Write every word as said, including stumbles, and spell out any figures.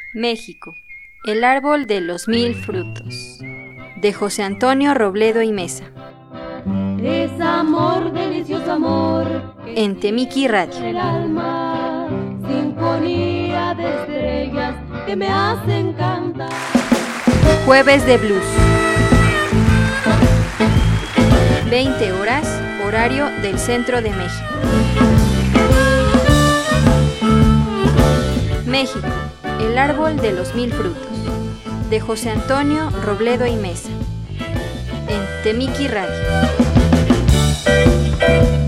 México, el árbol de los mil frutos, de José Antonio Robledo y Mesa. Es amor, delicioso amor, en Temiki Radio. el alma, sinfonía de estrellas que me hacen cantar. Jueves de Blues. veinte horas, horario del centro de México. México, el árbol de los mil frutos, de José Antonio Robledo y Mesa, en Temiki Radio.